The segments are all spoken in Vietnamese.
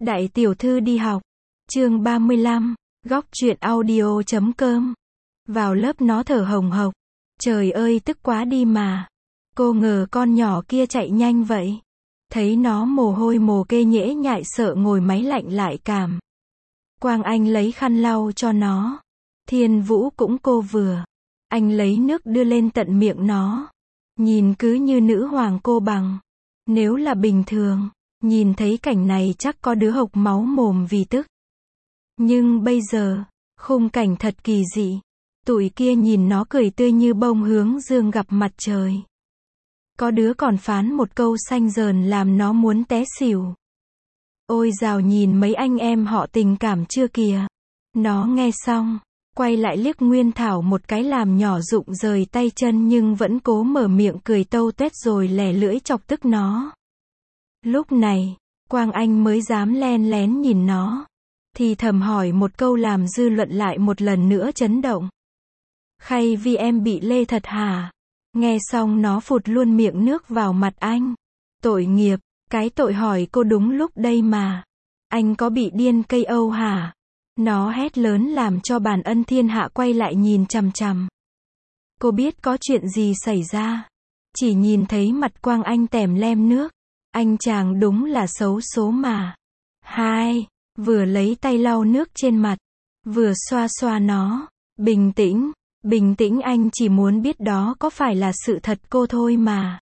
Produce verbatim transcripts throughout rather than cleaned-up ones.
Đại tiểu thư đi học. Chương ba mươi lăm, góc truyện audio chấm com. Vào lớp nó thở hồng hộc. Trời ơi tức quá đi mà. Cô ngờ con nhỏ kia chạy nhanh vậy. Thấy nó mồ hôi mồ kê nhễ nhại sợ ngồi máy lạnh lại cảm. Quang Anh lấy khăn lau cho nó. Thiên Vũ cũng cô vừa. Anh lấy nước đưa lên tận miệng nó. Nhìn cứ như nữ hoàng cô bằng. Nếu là bình thường, nhìn thấy cảnh này chắc có đứa hộc máu mồm vì tức. Nhưng bây giờ, khung cảnh thật kỳ dị. Tụi kia nhìn nó cười tươi như bông hướng dương gặp mặt trời. Có đứa còn phán một câu xanh dờn làm nó muốn té xỉu. Ôi dào nhìn mấy anh em họ tình cảm chưa kìa. Nó nghe xong, quay lại liếc Nguyên Thảo một cái làm nhỏ rụng rời tay chân nhưng vẫn cố mở miệng cười tâu tuét rồi lẻ lưỡi chọc tức nó. Lúc này, Quang Anh mới dám len lén nhìn nó. Thì thầm hỏi một câu làm dư luận lại một lần nữa chấn động. Khay vì em bị lê thật hả? Nghe xong nó phụt luôn miệng nước vào mặt anh. Tội nghiệp, cái tội hỏi cô đúng lúc đây mà. Anh có bị điên cây Âu hả? Nó hét lớn làm cho bàn ân thiên hạ quay lại nhìn chằm chằm. Cô biết có chuyện gì xảy ra. Chỉ nhìn thấy mặt Quang Anh tèm lem nước. Anh chàng đúng là xấu số mà. Hai, vừa lấy tay lau nước trên mặt. Vừa xoa xoa nó. Bình tĩnh, bình tĩnh anh chỉ muốn biết đó có phải là sự thật cô thôi mà.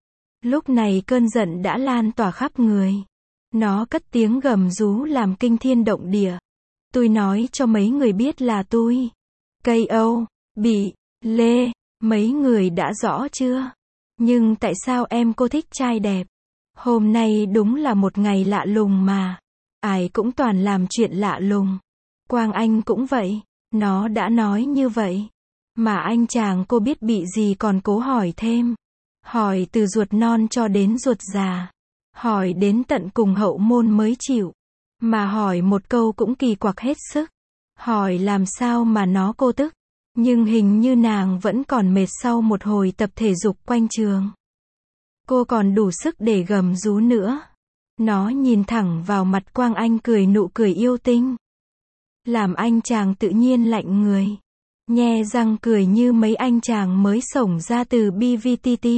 Lúc này cơn giận đã lan tỏa khắp người. Nó cất tiếng gầm rú làm kinh thiên động địa. Tôi nói cho mấy người biết là tôi. Cây Âu, bị, lê, mấy người đã rõ chưa? Nhưng tại sao em cô thích trai đẹp? Hôm nay đúng là một ngày lạ lùng mà. Ai cũng toàn làm chuyện lạ lùng. Quang Anh cũng vậy. Nó đã nói như vậy. Mà anh chàng cô biết bị gì còn cố hỏi thêm. Hỏi từ ruột non cho đến ruột già. Hỏi đến tận cùng hậu môn mới chịu. Mà hỏi một câu cũng kỳ quặc hết sức. Hỏi làm sao mà nó cô tức. Nhưng hình như nàng vẫn còn mệt sau một hồi tập thể dục quanh trường. Cô còn đủ sức để gầm rú nữa. Nó nhìn thẳng vào mặt Quang Anh cười nụ cười yêu tinh. Làm anh chàng tự nhiên lạnh người. Nhe răng cười như mấy anh chàng mới xổng ra từ bê vê tê tê.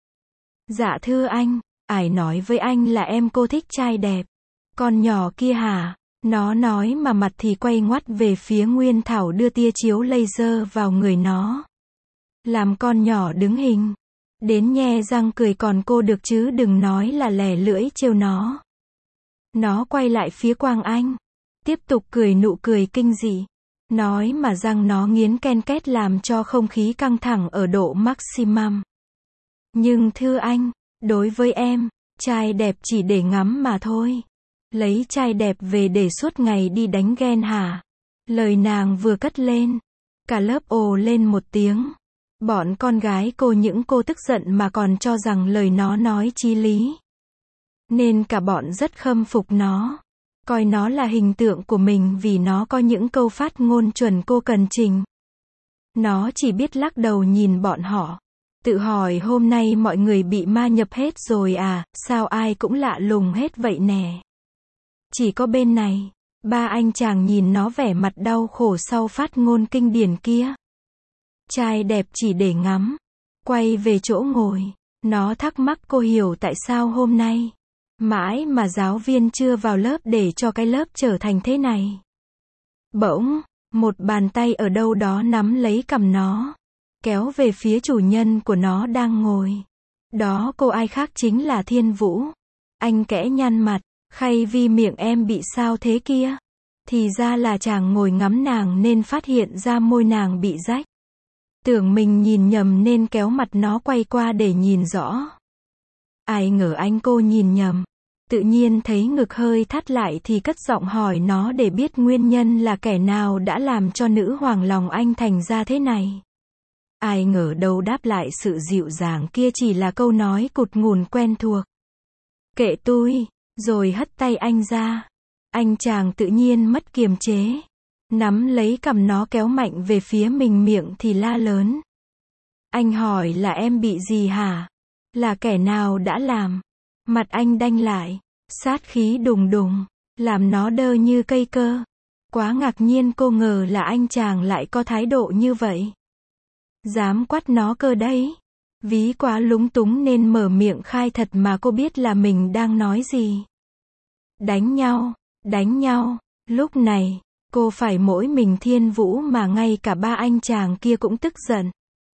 Dạ thưa anh, ải nói với anh là em cô thích trai đẹp. Con nhỏ kia hả? Nó nói mà mặt thì quay ngoắt về phía Nguyên Thảo đưa tia chiếu laser vào người nó. Làm con nhỏ đứng hình. Đến nhe răng cười còn cô được chứ đừng nói là lẻ lưỡi trêu nó. Nó quay lại phía Quang Anh. Tiếp tục cười nụ cười kinh dị. Nói mà răng nó nghiến ken két làm cho không khí căng thẳng ở độ maximum. Nhưng thưa anh, đối với em, trai đẹp chỉ để ngắm mà thôi. Lấy trai đẹp về để suốt ngày đi đánh ghen hả? Lời nàng vừa cất lên. Cả lớp ồ lên một tiếng. Bọn con gái cô những cô tức giận mà còn cho rằng lời nó nói chí lý. Nên cả bọn rất khâm phục nó. Coi nó là hình tượng của mình vì nó có những câu phát ngôn chuẩn cô cần trình. Nó chỉ biết lắc đầu nhìn bọn họ. Tự hỏi hôm nay mọi người bị ma nhập hết rồi à, sao ai cũng lạ lùng hết vậy nè. Chỉ có bên này, ba anh chàng nhìn nó vẻ mặt đau khổ sau phát ngôn kinh điển kia. Trai đẹp chỉ để ngắm. Quay về chỗ ngồi, nó thắc mắc cô hiểu tại sao hôm nay. Mãi mà giáo viên chưa vào lớp để cho cái lớp trở thành thế này. Bỗng, một bàn tay ở đâu đó nắm lấy cằm nó. Kéo về phía chủ nhân của nó đang ngồi. Đó cô ai khác chính là Thiên Vũ. Anh kẽ nhăn mặt, khay vì miệng em bị sao thế kia. Thì ra là chàng ngồi ngắm nàng nên phát hiện ra môi nàng bị rách. Tưởng mình nhìn nhầm nên kéo mặt nó quay qua để nhìn rõ. Ai ngờ anh cô nhìn nhầm. Tự nhiên thấy ngực hơi thắt lại thì cất giọng hỏi nó để biết nguyên nhân là kẻ nào đã làm cho nữ hoàng lòng anh thành ra thế này. Ai ngờ đâu đáp lại sự dịu dàng kia chỉ là câu nói cụt ngùn quen thuộc. Kệ tôi, rồi hất tay anh ra. Anh chàng tự nhiên mất kiềm chế. Nắm lấy cằm nó kéo mạnh về phía mình miệng thì la lớn. Anh hỏi là em bị gì hả? Là kẻ nào đã làm? Mặt anh đanh lại. Sát khí đùng đùng. làm nó đơ như cây cơ. Quá ngạc nhiên cô ngờ là anh chàng lại có thái độ như vậy. Dám quát nó cơ đấy. Ví quá lúng túng nên mở miệng khai thật mà cô biết là mình đang nói gì. Đánh nhau, đánh nhau, lúc này, cô phải mỗi mình Thiên Vũ mà ngay cả ba anh chàng kia cũng tức giận.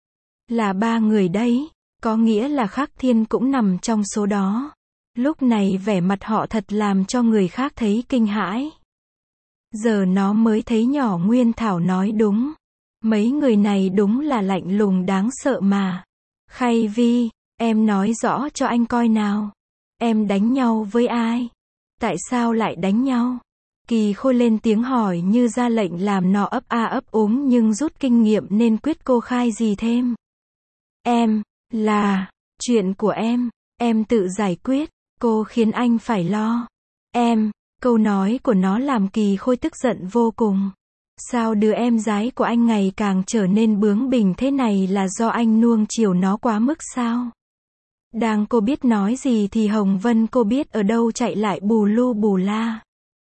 Là ba người đấy, có nghĩa là Khắc Thiên cũng nằm trong số đó. Lúc này vẻ mặt họ thật làm cho người khác thấy kinh hãi. Giờ nó mới thấy nhỏ Nguyên Thảo nói đúng. Mấy người này đúng là lạnh lùng đáng sợ mà. Khay Vi, em nói rõ cho anh coi nào. Em đánh nhau với ai? Tại sao lại đánh nhau? Kỳ Khôi lên tiếng hỏi như ra lệnh làm nó ấp a ấp úng nhưng rút kinh nghiệm nên quyết cô khai gì thêm. Em, là, chuyện của em, em tự giải quyết, cô khiến anh phải lo. Em, câu nói của nó làm Kỳ Khôi tức giận vô cùng. Sao đứa em gái của anh ngày càng trở nên bướng bỉnh thế này là do anh nuông chiều nó quá mức sao? Đang cô biết nói gì thì Hồng Vân cô biết ở đâu chạy lại bù lu bù la.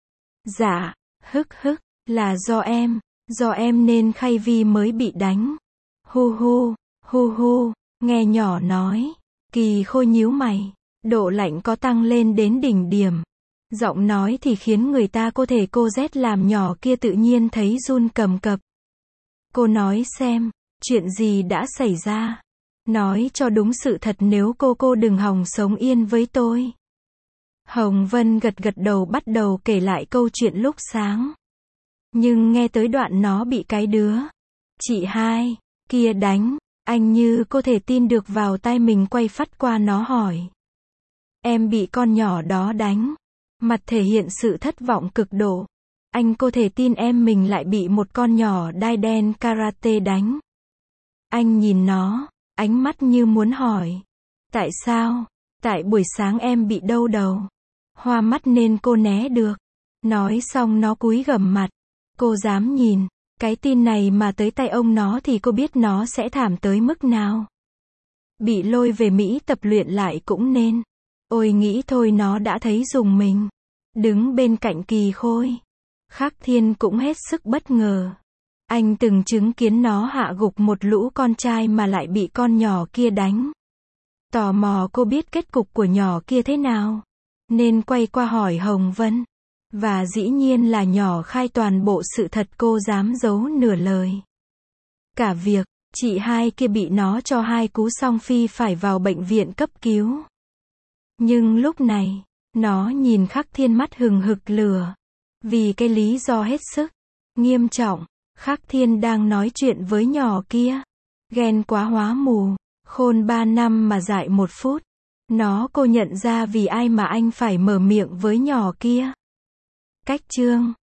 Dạ, hức hức, là do em, do em nên Khay Vi mới bị đánh. Hu hu, hu hu, nghe nhỏ nói. Kỳ Khôi nhíu mày, độ lạnh có tăng lên đến đỉnh điểm. Giọng nói thì khiến người ta có thể cô rét làm nhỏ kia tự nhiên thấy run cầm cập. Cô nói xem, chuyện gì đã xảy ra? Nói cho đúng sự thật nếu cô cô đừng hòng sống yên với tôi. Hồng Vân gật gật đầu bắt đầu kể lại câu chuyện lúc sáng. Nhưng nghe tới đoạn nó bị cái đứa chị hai kia đánh, anh như cô thể tin được vào tai mình quay phắt qua nó hỏi. Em bị con nhỏ đó đánh. Mặt thể hiện sự thất vọng cực độ. Anh cô thể tin em mình lại bị một con nhỏ đai đen karate đánh. Anh nhìn nó, ánh mắt như muốn hỏi. Tại sao? Tại buổi sáng em bị đau đầu. Hoa mắt nên cô né được. Nói xong nó cúi gằm mặt. Cô dám nhìn. Cái tin này mà tới tay ông nó thì cô biết nó sẽ thảm tới mức nào. Bị lôi về Mỹ tập luyện lại cũng nên. Ôi nghĩ thôi nó đã thấy dùng mình. Đứng bên cạnh Kỳ Khôi. Khắc Thiên cũng hết sức bất ngờ. Anh từng chứng kiến nó hạ gục một lũ con trai mà lại bị con nhỏ kia đánh. Tò mò cô biết kết cục của nhỏ kia thế nào. Nên quay qua hỏi Hồng Vân. Và dĩ nhiên là nhỏ khai toàn bộ sự thật cô dám giấu nửa lời. Cả việc, chị hai kia bị nó cho hai cú song phi phải vào bệnh viện cấp cứu. Nhưng lúc này, nó nhìn Khắc Thiên mắt hừng hực lửa. Vì cái lý do hết sức nghiêm trọng, Khắc Thiên đang nói chuyện với nhỏ kia. Ghen quá hóa mù, khôn ba năm mà dại một phút. Nó cô nhận ra vì ai mà anh phải mở miệng với nhỏ kia. Cách chương